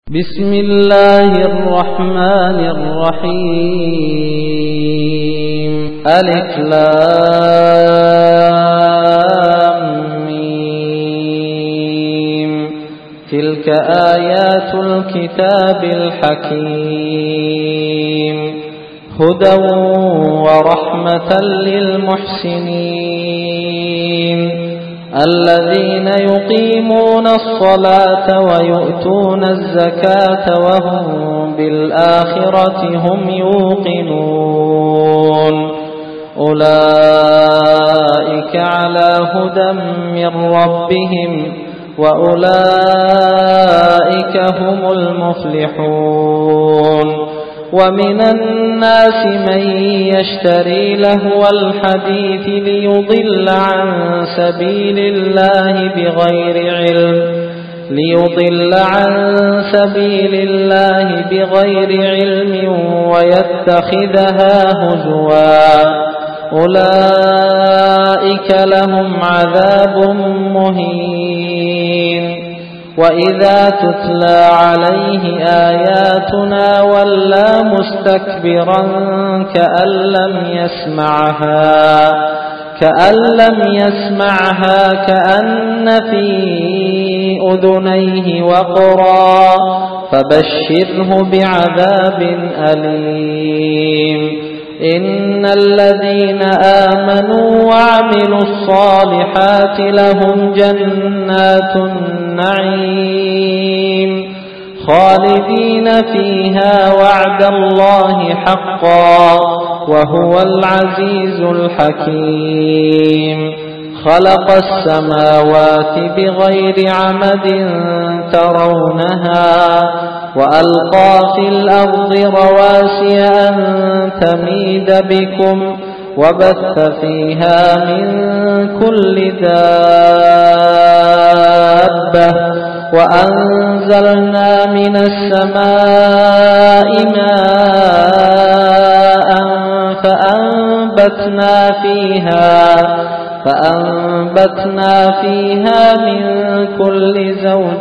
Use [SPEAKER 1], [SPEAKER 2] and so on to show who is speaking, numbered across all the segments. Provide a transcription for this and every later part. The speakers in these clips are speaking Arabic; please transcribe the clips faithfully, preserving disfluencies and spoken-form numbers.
[SPEAKER 1] بسم الله الرحمن الرحيم. ألف لام ميم. تلك آيات الكتاب الحكيم هدى ورحمة للمحسنين الذين يقيمون الصلاة ويؤتون الزكاة وهم بالآخرة هم يوقنون أولئك على هدى من ربهم وأولئك هم المفلحون. ومن الناس من يشتري لهو الحديث ليضل عن سبيل الله بغير علم ليضل عن سبيل الله بغير علم ويتخذها هزوا أولئك لهم عذاب مهين. وإذا تتلى عليه آياتنا ولى مستكبرا كأن لم يسمعها كأن لم يسمعها كأن في أذنيه وقرا فبشره بعذاب أليم. إن الذين آمنوا وعملوا الصالحات لهم جنات النعيم خالدين فيها وعد الله حقا وهو العزيز الحكيم. خلق السماوات بغير عمد ترونها وألقى في الأرض رواسي أن تميد بكم وبث فيها من كل دابة وأنزلنا من السماء ماء فأنبتنا فيها فأنبتنا فيها من كل زوج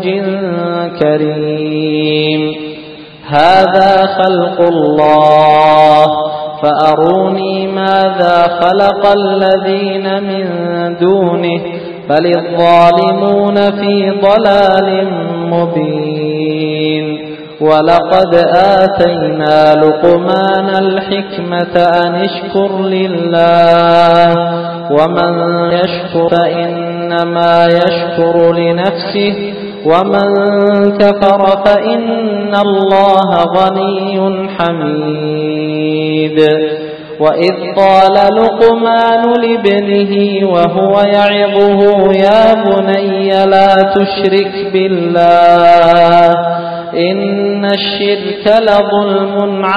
[SPEAKER 1] كريم. هذا خلق الله فأروني ماذا خلق الذين من دونه بل الظالمون في ضلال مبين. ولقد آتينا لقمان الحكمة أن اشكر لله ومن يشكر فإنما يشكر لنفسه ومن كفر فإن الله غني حميد. وإذ قال لقمان لابنه وهو يعظه يا بني لا تشرك بالله إن الشرك لظلم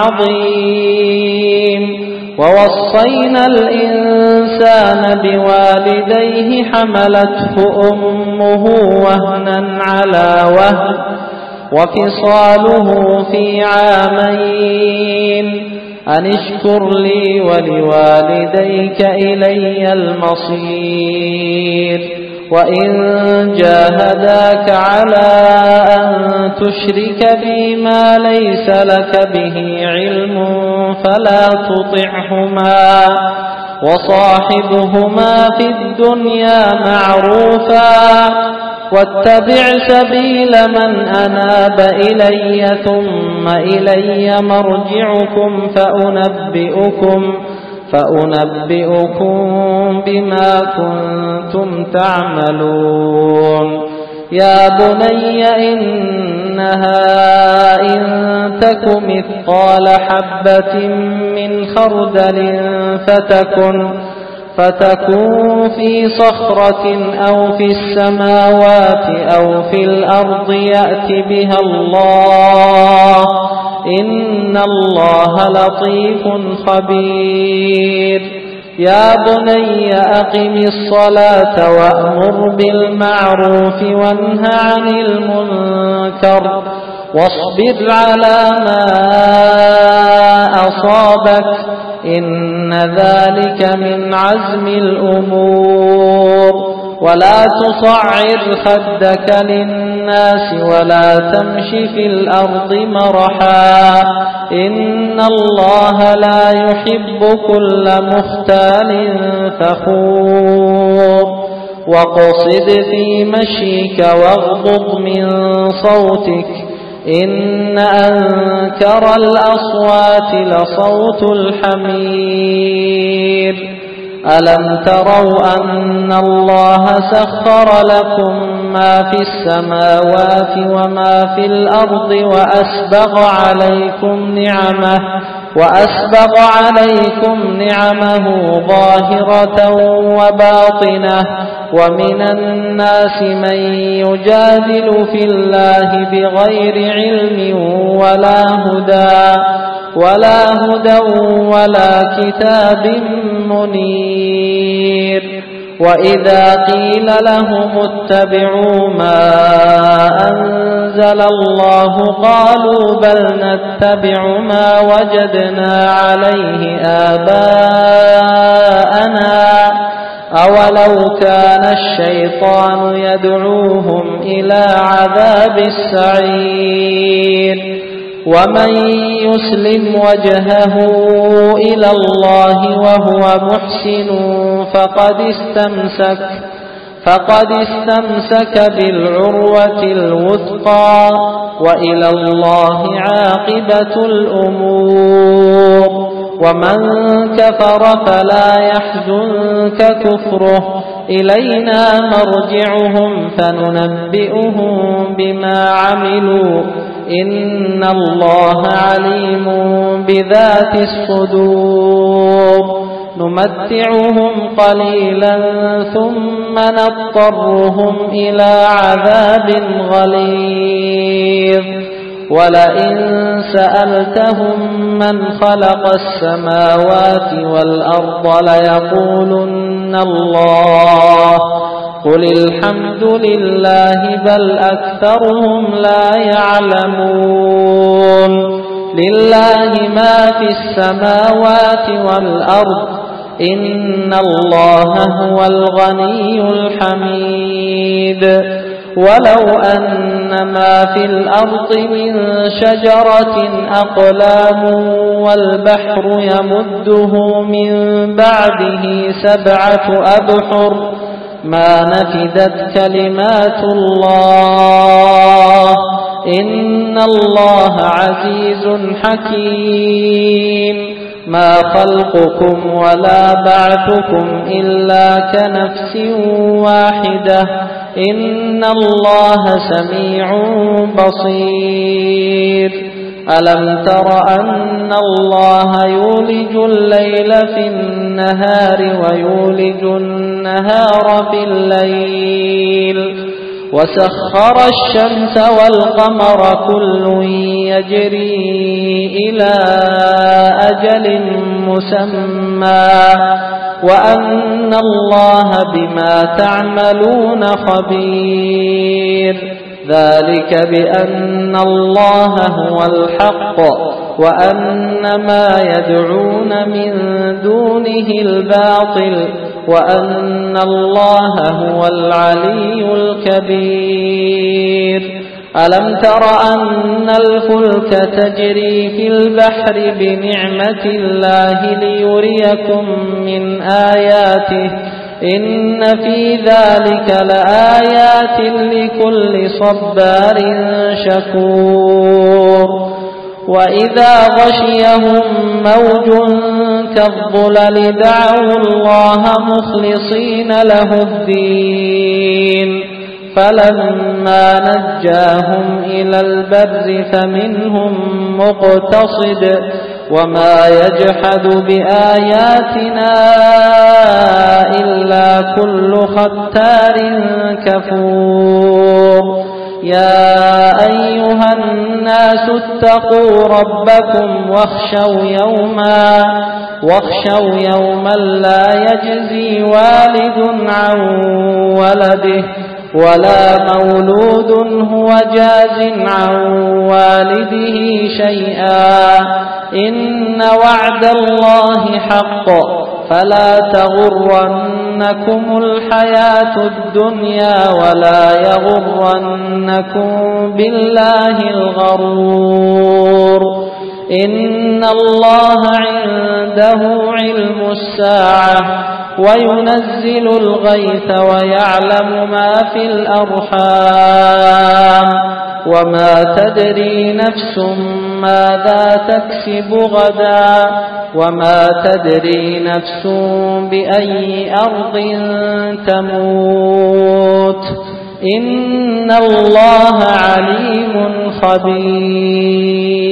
[SPEAKER 1] عظيم. ووصينا الإنسان بوالديه حملته أمه وهنا على وهن وفصاله في عامين أن اشكر لي ولوالديك إلي المصير. وإن جاهداك على أن تشرك بي ما ليس لك به علم فلا تطعهما وصاحبهما في الدنيا معروفا واتبع سبيل من أناب إلي ثم إلي مرجعكم فأنبئكم فأنبئكم بما كنتم تعملون. يا بني إنها إن تك مثقال حبة من خردل فتكن فتكون في صخرة أو في السماوات أو في الأرض يأت بها الله إن الله لطيف خبير. يا بني أقم الصلاة وأمر بالمعروف وانه عن المنكر واصبر على ما أصابك إن ذلك من عزم الأمور. ولا تصعر خدك للناس ولا تمش في الأرض مرحا إن الله لا يحب كل مختال فخور واقصد في مشيك واغضض من صوتك إن أنكر الأصوات لصوت الحمير ألم تروا أن الله سخر لكم ما في السماوات وما في الأرض وأسبغ عليكم نعمه وأسبغ عليكم نعمه ظاهرة وباطنة ومن الناس من يجادل في الله بغير علم ولا هدى ولا هدى ولا كتاب منير وإذا قيل لهم اتبعوا ما أنزل الله قالوا بل نتبع ما وجدنا عليه آباءنا أولو كان الشيطان يدعوهم إلى عذاب السعير ومن يسلم وجهه إلى الله وهو محسن فقد استمسك فقد استمسك بالعروة الوثقى وإلى الله عاقبة الأمور ومن كفر فلا يحزنك كفره إلينا مرجعهم فننبئهم بما عملوا إن الله عليم بذات الصدور نمتعهم قليلا ثم نضطرهم إلى عذاب غليظ ولئن سألتهم من خلق السماوات والأرض ليقولن الله قل الحمد لله بل أكثرهم لا يعلمون لله ما في السماوات والأرض إن الله هو الغني الحميد ولو أن ما في الأرض من شجرة أقلام والبحر يمده من بعده سبعة أبحر ما نفدت كلمات الله إن الله عزيز حكيم ما خلقكم ولا بعثكم إلا كنفس واحدة إن الله سميع بصير ألم تر أن الله يولج الليل في النهار ويولج النهار في الليل وسخر الشمس والقمر كل يجري إلى أجل مسمى وأن الله بما تعملون خبير ذلك بأن الله هو الحق وأن ما يدعون من دونه الباطل وأن الله هو العلي الكبير ألم تر أن الفلك تجري في البحر بنعمة الله ليريكم من آياته إن في ذلك لآيات لكل صبار شكور وإذا غشيهم موج كالظلل دعوا الله مخلصين له الدين فلما نجاهم إلى البر فمنهم مقتصد وما يجحد بآياتنا إلا كل ختار كفور يا أيها الناس اتقوا ربكم واخشوا يوما واخشوا يوما لا يجزي والد عن ولده ولا مولود هو جاز عن والده شيئا إن وعد الله حق فلا تغرنكم تغرنكم الحياة الدنيا ولا يغرنكم بالله الغرور إن الله عنده علم الساعة وينزل الغيث ويعلم ما في الأرحام وما تدري نفس ماذا تكسب غدا وما تدري نفس بأي أرض تموت إن الله عليم خبير.